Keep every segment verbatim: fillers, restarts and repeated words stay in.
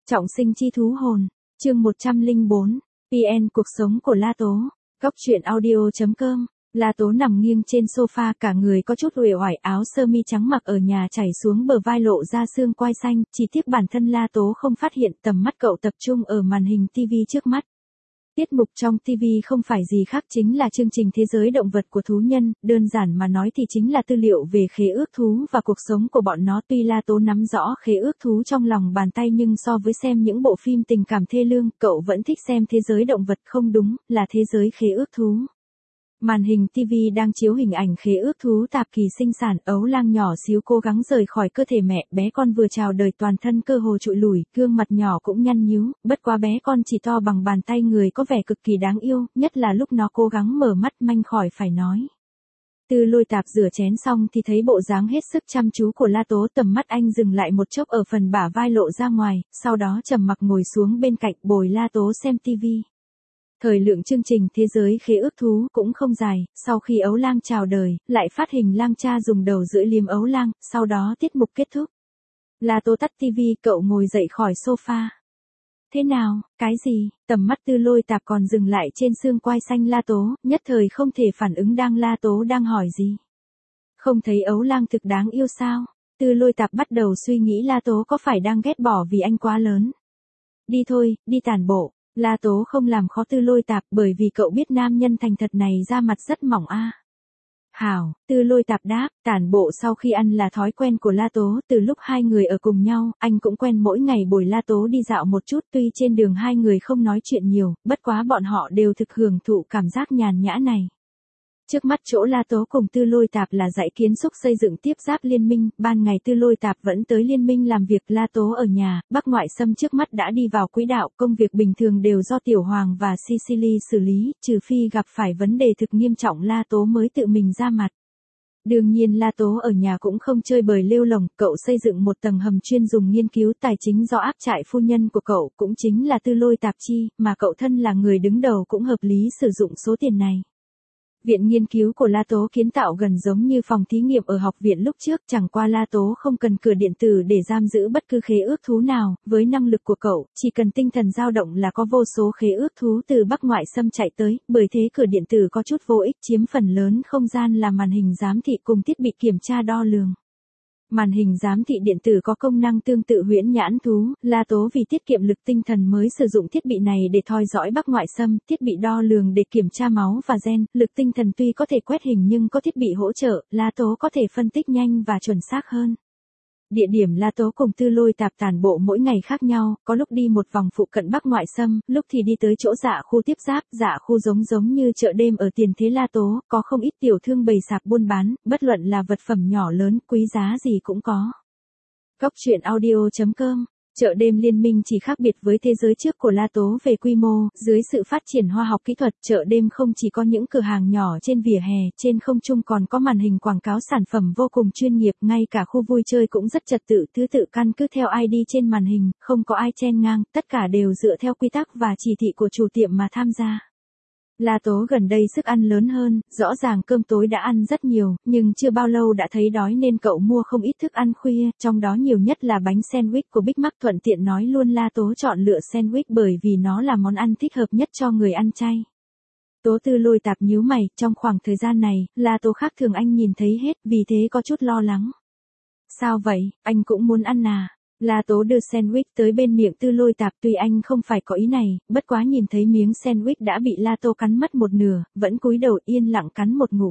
Trọng sinh chi thú hồn, chương một trăm lẻ bốn, pê en cuộc sống của La Tố, góc truyện audio chấm com. La Tố nằm nghiêng trên sofa, cả người có chút uể oải, áo sơ mi trắng mặc ở nhà chảy xuống bờ vai lộ ra xương quai xanh, chỉ tiếc bản thân La Tố không phát hiện, tầm mắt cậu tập trung ở màn hình tivi trước mắt. Tiết mục trong ti vi không phải gì khác chính là chương trình Thế giới động vật của thú nhân, đơn giản mà nói thì chính là tư liệu về khế ước thú và cuộc sống của bọn nó. Tuy La Tố nắm rõ khế ước thú trong lòng bàn tay nhưng so với xem những bộ phim tình cảm thê lương, cậu vẫn thích xem Thế giới động vật, không đúng, là Thế giới khế ước thú. Màn hình ti vi đang chiếu hình ảnh khế ước thú tạp kỳ sinh sản, ấu lang nhỏ xíu cố gắng rời khỏi cơ thể mẹ, bé con vừa chào đời toàn thân cơ hồ trụi lủi, gương mặt nhỏ cũng nhăn nhíu, bất quá bé con chỉ to bằng bàn tay người có vẻ cực kỳ đáng yêu, nhất là lúc nó cố gắng mở mắt manh khỏi phải nói. Tư Lôi Tạp rửa chén xong thì thấy bộ dáng hết sức chăm chú của La Tố, tầm mắt anh dừng lại một chốc ở phần bả vai lộ ra ngoài, sau đó trầm mặc ngồi xuống bên cạnh bồi La Tố xem ti vi. Thời lượng chương trình Thế giới khế ước thú cũng không dài, sau khi ấu lang chào đời, lại phát hình lang cha dùng đầu lưỡi liếm ấu lang, sau đó tiết mục kết thúc. La Tố tắt ti vi, cậu ngồi dậy khỏi sofa. Thế nào, cái gì? Tầm mắt Tư Lôi Tạp còn dừng lại trên xương quai xanh La Tố, nhất thời không thể phản ứng đang La Tố đang hỏi gì. Không thấy ấu lang thực đáng yêu sao? Tư Lôi Tạp bắt đầu suy nghĩ La Tố có phải đang ghét bỏ vì anh quá lớn. Đi thôi, đi tản bộ. La Tố không làm khó Tư Lôi Tạp bởi vì cậu biết nam nhân thành thật này da mặt rất mỏng a. À. Hảo, Tư Lôi Tạp đáp, tản bộ sau khi ăn là thói quen của La Tố, từ lúc hai người ở cùng nhau, anh cũng quen mỗi ngày bồi La Tố đi dạo một chút, tuy trên đường hai người không nói chuyện nhiều, bất quá bọn họ đều thực hưởng thụ cảm giác nhàn nhã này. Trước mắt chỗ La Tố cùng Tư Lôi Tạp là dãy kiến xúc xây dựng tiếp giáp liên minh, ban ngày Tư Lôi Tạp vẫn tới liên minh làm việc, La Tố ở nhà, Bắc Ngoại Xâm trước mắt đã đi vào quỹ đạo, công việc bình thường đều do Tiểu Hoàng và Sicily xử lý, trừ phi gặp phải vấn đề thực nghiêm trọng La Tố mới tự mình ra mặt. Đương nhiên La Tố ở nhà cũng không chơi bời lêu lồng, cậu xây dựng một tầng hầm chuyên dùng nghiên cứu tài chính do áp trại phu nhân của cậu, cũng chính là Tư Lôi Tạp chi, mà cậu thân là người đứng đầu cũng hợp lý sử dụng số tiền này. Viện nghiên cứu của La Tố kiến tạo gần giống như phòng thí nghiệm ở học viện lúc trước, chẳng qua La Tố không cần cửa điện tử để giam giữ bất cứ khế ước thú nào, với năng lực của cậu, chỉ cần tinh thần dao động là có vô số khế ước thú từ Bắc Ngoại Xâm chạy tới, bởi thế cửa điện tử có chút vô ích, chiếm phần lớn không gian là màn hình giám thị cùng thiết bị kiểm tra đo lường. Màn hình giám thị điện tử có công năng tương tự huyễn nhãn thú, La Tố vì tiết kiệm lực tinh thần mới sử dụng thiết bị này để theo dõi Bắc Ngoại Xâm, thiết bị đo lường để kiểm tra máu và gen, lực tinh thần tuy có thể quét hình nhưng có thiết bị hỗ trợ, La Tố có thể phân tích nhanh và chuẩn xác hơn. Địa điểm La Tố cùng Tư Lôi Tạp tản bộ mỗi ngày khác nhau, có lúc đi một vòng phụ cận Bắc Ngoại Xâm, lúc thì đi tới chỗ dạ khu tiếp giáp, dạ khu giống giống như chợ đêm ở tiền thế La Tố, có không ít tiểu thương bày sạp buôn bán, bất luận là vật phẩm nhỏ lớn, quý giá gì cũng có. Góc truyện audio chấm com. Chợ đêm liên minh chỉ khác biệt với thế giới trước của La Tố về quy mô, dưới sự phát triển khoa học kỹ thuật, chợ đêm không chỉ có những cửa hàng nhỏ trên vỉa hè, trên không trung còn có màn hình quảng cáo sản phẩm vô cùng chuyên nghiệp, ngay cả khu vui chơi cũng rất trật tự, thứ tự căn cứ theo i đê trên màn hình, không có ai chen ngang, tất cả đều dựa theo quy tắc và chỉ thị của chủ tiệm mà tham gia. La Tố gần đây sức ăn lớn hơn, rõ ràng cơm tối đã ăn rất nhiều, nhưng chưa bao lâu đã thấy đói nên cậu mua không ít thức ăn khuya, trong đó nhiều nhất là bánh sandwich của Big Mac, thuận tiện nói luôn La Tố chọn lựa sandwich bởi vì nó là món ăn thích hợp nhất cho người ăn chay. Tố Tư Lôi Tạp nhíu mày, trong khoảng thời gian này, La Tố khác thường anh nhìn thấy hết, vì thế có chút lo lắng. Sao vậy, anh cũng muốn ăn à? La Tố đưa sandwich tới bên miệng Tư Lôi Tạp, tuy anh không phải có ý này, bất quá nhìn thấy miếng sandwich đã bị La Tố cắn mất một nửa, vẫn cúi đầu yên lặng cắn một ngụm.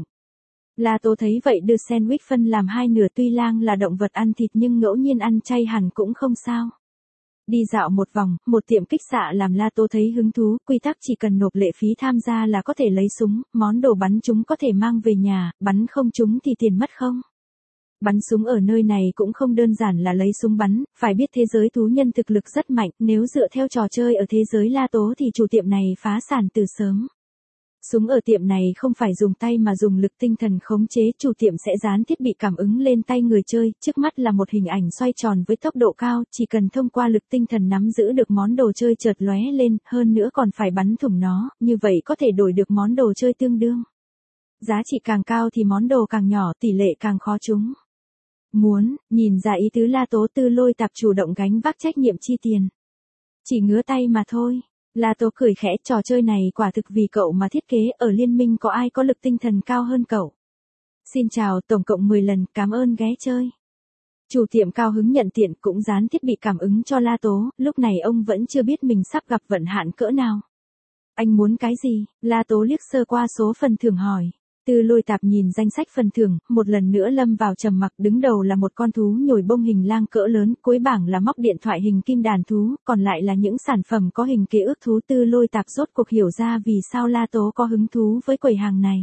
La Tố thấy vậy đưa sandwich phân làm hai nửa, tuy lang là động vật ăn thịt nhưng ngẫu nhiên ăn chay hẳn cũng không sao. Đi dạo một vòng, một tiệm kích xạ làm La Tố thấy hứng thú, quy tắc chỉ cần nộp lệ phí tham gia là có thể lấy súng, món đồ bắn chúng có thể mang về nhà, bắn không chúng thì tiền mất không? Bắn súng ở nơi này cũng không đơn giản là lấy súng bắn, phải biết thế giới thú nhân thực lực rất mạnh, nếu dựa theo trò chơi ở thế giới La Tố thì chủ tiệm này phá sản từ sớm. Súng ở tiệm này không phải dùng tay mà dùng lực tinh thần khống chế, chủ tiệm sẽ dán thiết bị cảm ứng lên tay người chơi, trước mắt là một hình ảnh xoay tròn với tốc độ cao, chỉ cần thông qua lực tinh thần nắm giữ được món đồ chơi chợt lóe lên, hơn nữa còn phải bắn thủng nó, như vậy có thể đổi được món đồ chơi tương đương. Giá trị càng cao thì món đồ càng nhỏ, tỷ lệ càng khó trúng. Muốn, nhìn ra ý tứ La Tố, Tư Lôi Tạp chủ động gánh vác trách nhiệm chi tiền. Chỉ ngứa tay mà thôi. La Tố cười khẽ, trò chơi này quả thực vì cậu mà thiết kế, ở liên minh có ai có lực tinh thần cao hơn cậu. Xin chào, tổng cộng mười lần, cảm ơn ghé chơi. Chủ tiệm cao hứng nhận tiện cũng dán thiết bị cảm ứng cho La Tố, lúc này ông vẫn chưa biết mình sắp gặp vận hạn cỡ nào. Anh muốn cái gì? La Tố liếc sơ qua số phần thưởng hỏi. Tư Lôi Tạp nhìn danh sách phần thưởng, một lần nữa lâm vào trầm mặc, đứng đầu là một con thú nhồi bông hình lang cỡ lớn, cuối bảng là móc điện thoại hình kim đàn thú, còn lại là những sản phẩm có hình ký ức thú. Tư Lôi Tạp rốt cuộc hiểu ra vì sao La Tố có hứng thú với quầy hàng này.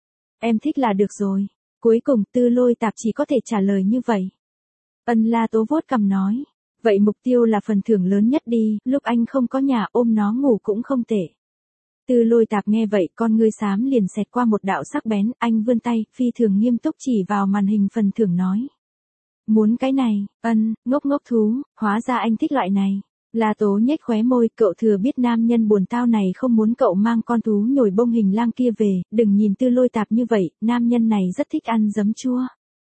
Em thích là được rồi. Cuối cùng Tư Lôi Tạp chỉ có thể trả lời như vậy. Ân, La Tố vuốt cằm nói. Vậy mục tiêu là phần thưởng lớn nhất đi, lúc anh không có nhà ôm nó ngủ cũng không tệ. Tư Lôi Tạp nghe vậy, con ngươi xám liền xẹt qua một đạo sắc bén, anh vươn tay, phi thường nghiêm túc chỉ vào màn hình phần thưởng nói. Muốn cái này? Ân, ngốc ngốc thú, hóa ra anh thích loại này. La Tố nhếch khóe môi, cậu thừa biết nam nhân buồn tao này không muốn cậu mang con thú nhồi bông hình lang kia về, đừng nhìn Tư Lôi Tạp như vậy, nam nhân này rất thích ăn giấm chua.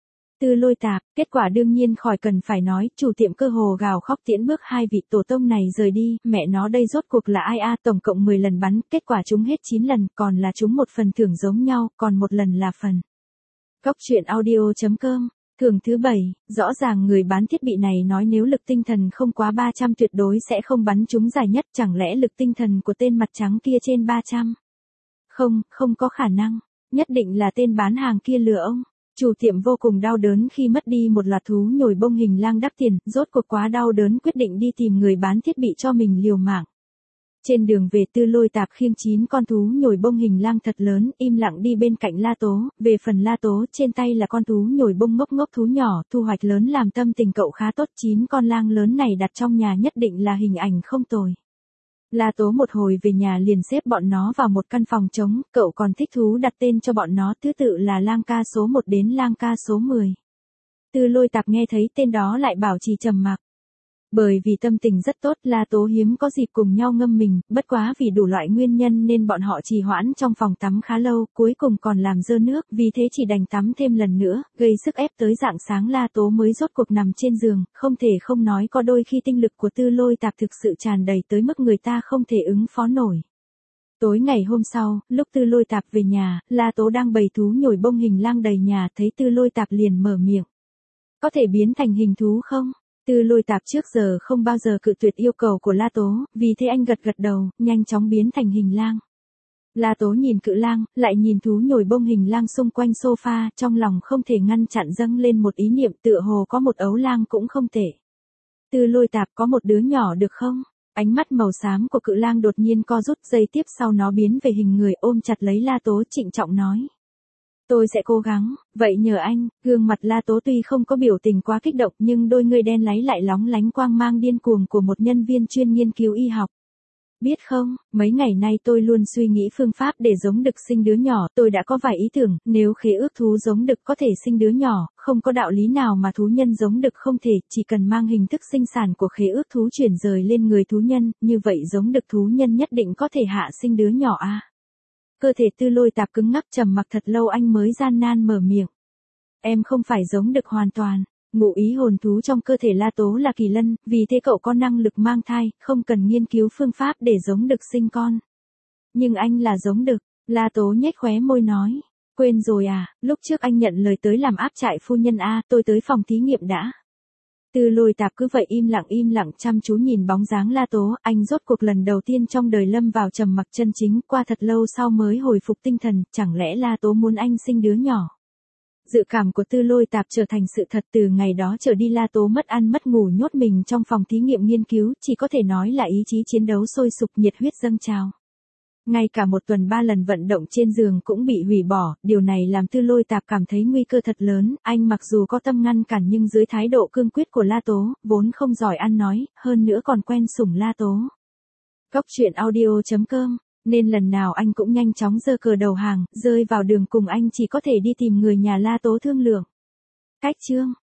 Tư Lôi Tạp, kết quả đương nhiên khỏi cần phải nói, chủ tiệm cơ hồ gào khóc tiễn bước hai vị tổ tông này rời đi, mẹ nó đây rốt cuộc là ai a, tổng cộng mười lần bắn, kết quả trúng hết chín lần, còn là trúng một phần thưởng giống nhau, còn một lần là phần. Góc truyện audio chấm com, thưởng thứ bảy, rõ ràng người bán thiết bị này nói nếu lực tinh thần không quá ba trăm tuyệt đối sẽ không bắn trúng giải nhất, chẳng lẽ lực tinh thần của tên mặt trắng kia trên ba trăm? Không, không có khả năng, nhất định là tên bán hàng kia lừa ông. Chủ tiệm vô cùng đau đớn khi mất đi một loạt thú nhồi bông hình lang đắt tiền, rốt cuộc quá đau đớn quyết định đi tìm người bán thiết bị cho mình liều mạng. Trên đường về Tư Lôi Tạp khiêng chín con thú nhồi bông hình lang thật lớn, im lặng đi bên cạnh La Tố, về phần La Tố trên tay là con thú nhồi bông ngốc ngốc thú nhỏ, thu hoạch lớn làm tâm tình cậu khá tốt, chín con lang lớn này đặt trong nhà nhất định là hình ảnh không tồi. La Tố một hồi về nhà liền xếp bọn nó vào một căn phòng trống, cậu còn thích thú đặt tên cho bọn nó, thứ tự là lang ca số một đến lang ca số mười. Tư Lôi Tạp nghe thấy tên đó lại bảo trì trầm mặc. Bởi vì tâm tình rất tốt, La Tố hiếm có dịp cùng nhau ngâm mình, bất quá vì đủ loại nguyên nhân nên bọn họ trì hoãn trong phòng tắm khá lâu, cuối cùng còn làm dơ nước, vì thế chỉ đành tắm thêm lần nữa, gây sức ép tới rạng sáng La Tố mới rốt cuộc nằm trên giường, không thể không nói có đôi khi tinh lực của Tư Lôi Tạp thực sự tràn đầy tới mức người ta không thể ứng phó nổi. Tối ngày hôm sau, lúc Tư Lôi Tạp về nhà, La Tố đang bày thú nhồi bông hình lang đầy nhà, thấy Tư Lôi Tạp liền mở miệng. Có thể biến thành hình thú không? Tư Lôi Tạp trước giờ không bao giờ cự tuyệt yêu cầu của La Tố, vì thế anh gật gật đầu, nhanh chóng biến thành hình lang. La Tố nhìn cự lang, lại nhìn thú nhồi bông hình lang xung quanh sofa, trong lòng không thể ngăn chặn dâng lên một ý niệm tựa hồ có một ấu lang cũng không tệ. Tư Lôi Tạp có một đứa nhỏ được không? Ánh mắt màu xám của cự lang đột nhiên co rút, giây tiếp sau nó biến về hình người ôm chặt lấy La Tố trịnh trọng nói. Tôi sẽ cố gắng, vậy nhờ anh. Gương mặt La Tố tuy không có biểu tình quá kích động nhưng đôi người đen láy lại lóng lánh quang mang điên cuồng của một nhân viên chuyên nghiên cứu y học. Biết không, mấy ngày nay tôi luôn suy nghĩ phương pháp để giống đực sinh đứa nhỏ, tôi đã có vài ý tưởng, nếu khế ước thú giống đực có thể sinh đứa nhỏ, không có đạo lý nào mà thú nhân giống đực không thể, chỉ cần mang hình thức sinh sản của khế ước thú chuyển rời lên người thú nhân, như vậy giống đực thú nhân nhất định có thể hạ sinh đứa nhỏ a. À? Cơ thể Tư Lôi Tạp cứng ngắc trầm mặc thật lâu anh mới gian nan mở miệng. Em không phải giống đực hoàn toàn. Ngụ ý hồn thú trong cơ thể La Tố là kỳ lân, vì thế cậu có năng lực mang thai, không cần nghiên cứu phương pháp để giống đực sinh con. Nhưng anh là giống đực, La Tố nhếch khóe môi nói. Quên rồi à, lúc trước anh nhận lời tới làm áp trại phu nhân a, tôi tới phòng thí nghiệm đã. Tư Lôi Tạp cứ vậy im lặng im lặng chăm chú nhìn bóng dáng La Tố, anh rốt cuộc lần đầu tiên trong đời lâm vào trầm mặc chân chính, qua thật lâu sau mới hồi phục tinh thần, chẳng lẽ La Tố muốn anh sinh đứa nhỏ. Dự cảm của Tư Lôi Tạp trở thành sự thật, từ ngày đó trở đi La Tố mất ăn mất ngủ nhốt mình trong phòng thí nghiệm nghiên cứu, chỉ có thể nói là ý chí chiến đấu sôi sục, nhiệt huyết dâng trào. Ngay cả một tuần ba lần vận động trên giường cũng bị hủy bỏ, điều này làm Tư Lôi Tạp cảm thấy nguy cơ thật lớn, anh mặc dù có tâm ngăn cản nhưng dưới thái độ cương quyết của La Tố, vốn không giỏi ăn nói, hơn nữa còn quen sủng La Tố. Góc truyện audio chấm com, nên lần nào anh cũng nhanh chóng giơ cờ đầu hàng, rơi vào đường cùng anh chỉ có thể đi tìm người nhà La Tố thương lượng. Cách chương